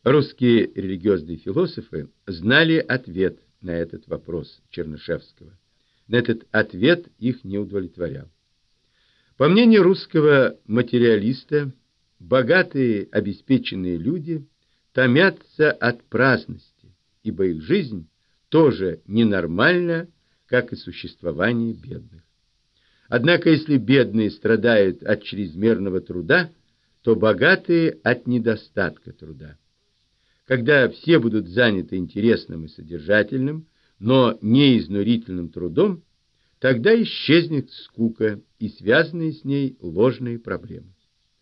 Русские религиозные философы знали ответ на этот вопрос Чернышевского. Но этот ответ их не удовлетворял. По мнению русского материалиста, богатые, обеспеченные люди томятся от праздности, ибо их жизнь тоже ненормальна, как и существование бедных. Однако, если бедные страдают от чрезмерного труда, то богатые от недостатка труда. Когда все будут заняты интересным и содержательным, но не изнурительным трудом, тогда исчезнет скука и связанные с ней ложные проблемы.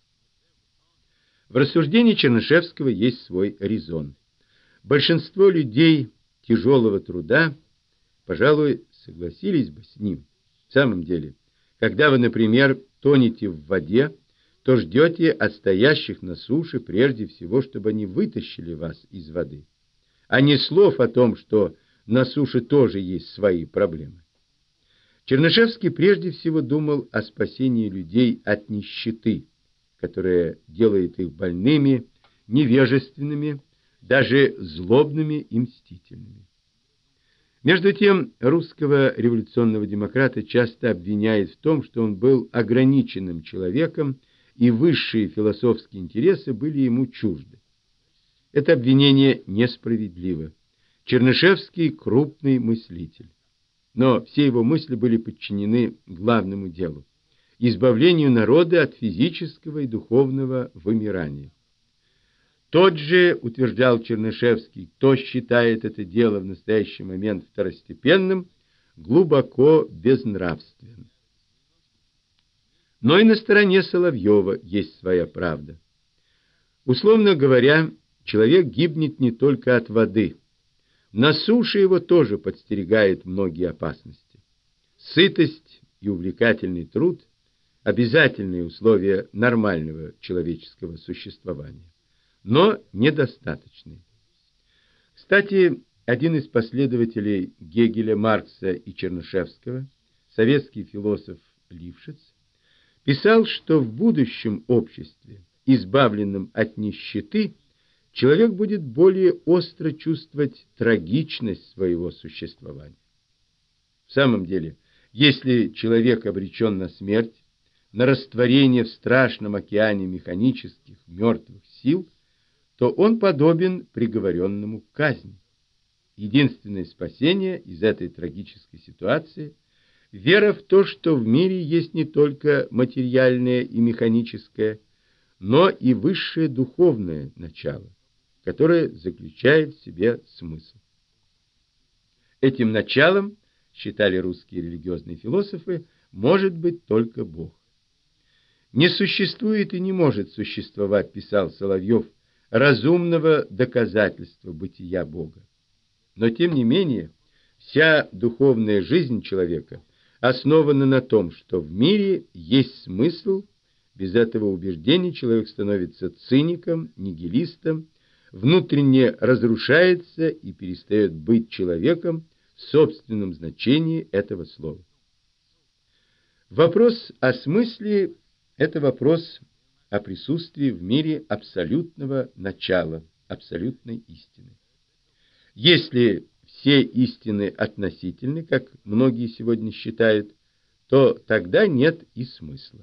В рассуждении Чернышевского есть свой резон. Большинство людей тяжелого труда, пожалуй, согласились бы с ним. В самом деле, когда вы, например, тонете в воде, то ждете от стоящих на суше прежде всего, чтобы они вытащили вас из воды, а не слов о том, что на суше тоже есть свои проблемы. Чернышевский прежде всего думал о спасении людей от нищеты, которая делает их больными, невежественными, даже злобными и мстительными. Между тем, русского революционного демократа часто обвиняют в том, что он был ограниченным человеком, и высшие философские интересы были ему чужды. Это обвинение несправедливо. Чернышевский – крупный мыслитель. Но все его мысли были подчинены главному делу – избавлению народа от физического и духовного вымирания. Тот же, утверждал Чернышевский, кто считает это дело в настоящий момент второстепенным, глубоко безнравственным. Но и на стороне Соловьева есть своя правда. Условно говоря, человек гибнет не только от воды. На суше его тоже подстерегают многие опасности. Сытость и увлекательный труд – обязательные условия нормального человеческого существования, но недостаточные. Кстати, один из последователей Гегеля, Маркса и Чернышевского, советский философ Лившиц, писал, что в будущем обществе, избавленном от нищеты, человек будет более остро чувствовать трагичность своего существования. В самом деле, если человек обречен на смерть, на растворение в страшном океане механических мертвых сил, то он подобен приговоренному к казни. Единственное спасение из этой трагической ситуации – вера в то, что в мире есть не только материальное и механическое, но и высшее духовное начало, которое заключает в себе смысл. Этим началом, считали русские религиозные философы, может быть только Бог. Не существует и не может существовать, писал Соловьев, разумного доказательства бытия Бога. Но тем не менее, вся духовная жизнь человека основана на том, что в мире есть смысл. Без этого убеждения человек становится циником, нигилистом, внутренне разрушается и перестает быть человеком в собственном значении этого слова. Вопрос о смысле – это вопрос о присутствии в мире абсолютного начала, абсолютной истины. Если все истины относительны, как многие сегодня считают, то тогда нет и смысла.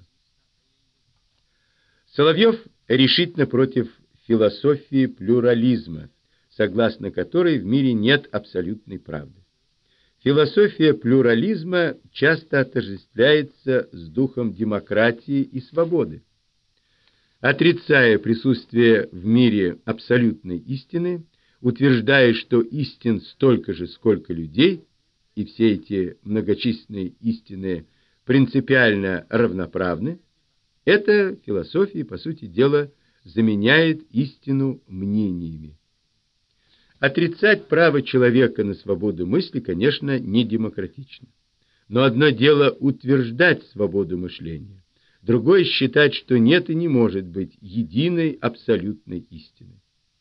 Соловьев решительно против философии плюрализма, согласно которой в мире нет абсолютной правды. Философия плюрализма часто отождествляется с духом демократии и свободы. Отрицая присутствие в мире абсолютной истины, утверждая, что истин столько же, сколько людей, и все эти многочисленные истины принципиально равноправны, эта философия, по сути дела, заменяет истину мнениями. Отрицать право человека на свободу мысли, конечно, не демократично. Но одно дело утверждать свободу мышления, другое считать, что нет и не может быть единой абсолютной истины.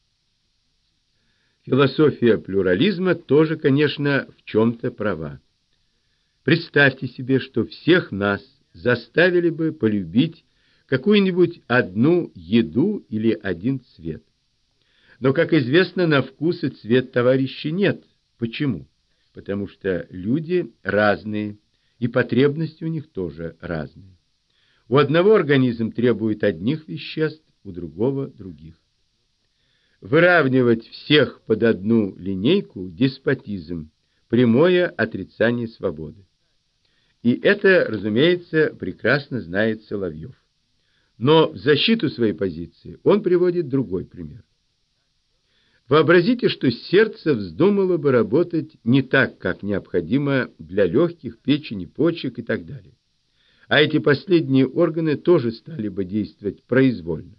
Философия плюрализма тоже, конечно, в чем-то права. Представьте себе, что всех нас заставили бы полюбить какую-нибудь одну еду или один цвет. Но, как известно, на вкус и цвет товарища нет. Почему? Потому что люди разные, и потребности у них тоже разные. У одного организм требует одних веществ, у другого – других. Выравнивать всех под одну линейку – деспотизм, прямое отрицание свободы. И это, разумеется, прекрасно знает Соловьев. Но в защиту своей позиции он приводит другой пример. Вообразите, что сердце вздумало бы работать не так, как необходимо для легких, печени, почек и так далее. А эти последние органы тоже стали бы действовать произвольно.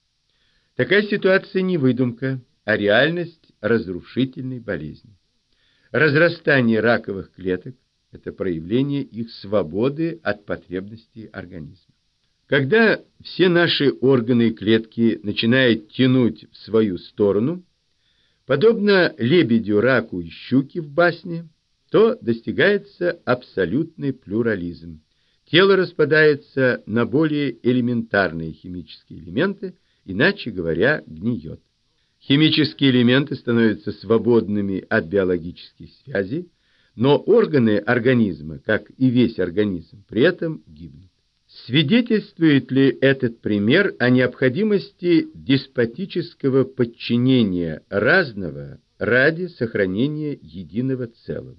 Такая ситуация не выдумка, а реальность разрушительной болезни. Разрастание раковых клеток – это проявление их свободы от потребностей организма. Когда все наши органы и клетки начинают тянуть в свою сторону, подобно лебедю, раку и щуке в басне, то достигается абсолютный плюрализм. Тело распадается на более элементарные химические элементы, иначе говоря, гниет. Химические элементы становятся свободными от биологических связей, но органы организма, как и весь организм, при этом гибнут. Свидетельствует ли этот пример о необходимости деспотического подчинения разного ради сохранения единого целого?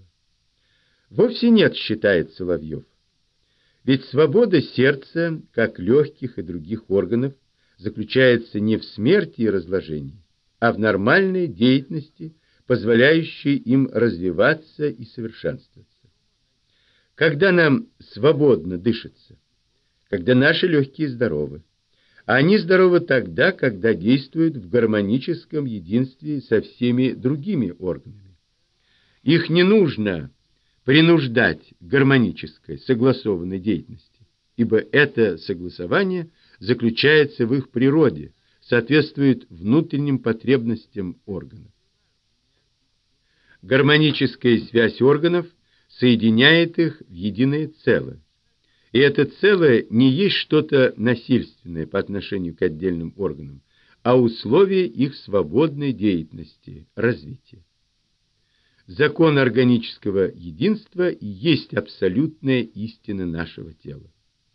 Вовсе нет, считает Соловьев. Ведь свобода сердца, как легких и других органов, заключается не в смерти и разложении, а в нормальной деятельности, позволяющей им развиваться и совершенствоваться. Когда нам свободно дышится, когда наши легкие здоровы, а они здоровы тогда, когда действуют в гармоническом единстве со всеми другими органами. Их не нужно принуждать к гармонической, согласованной деятельности, ибо это согласование заключается в их природе, соответствует внутренним потребностям органов. Гармоническая связь органов соединяет их в единое целое. И это целое не есть что-то насильственное по отношению к отдельным органам, а условие их свободной деятельности, развития. Закон органического единства и есть абсолютная истина нашего тела.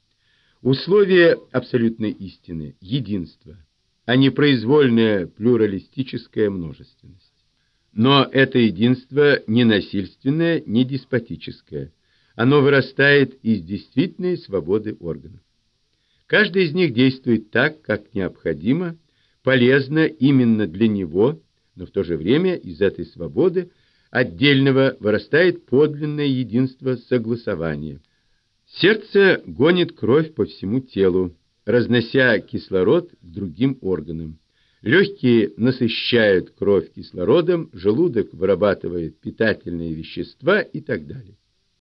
Условие абсолютной истины – единство, а не произвольная плюралистическая множественность. Но это единство не насильственное, не деспотическое. Оно вырастает из действительной свободы органов. Каждый из них действует так, как необходимо, полезно именно для него, но в то же время из этой свободы отдельного вырастает подлинное единство согласования. Сердце гонит кровь по всему телу, разнося кислород к другим органам. Легкие насыщают кровь кислородом, желудок вырабатывает питательные вещества и так далее.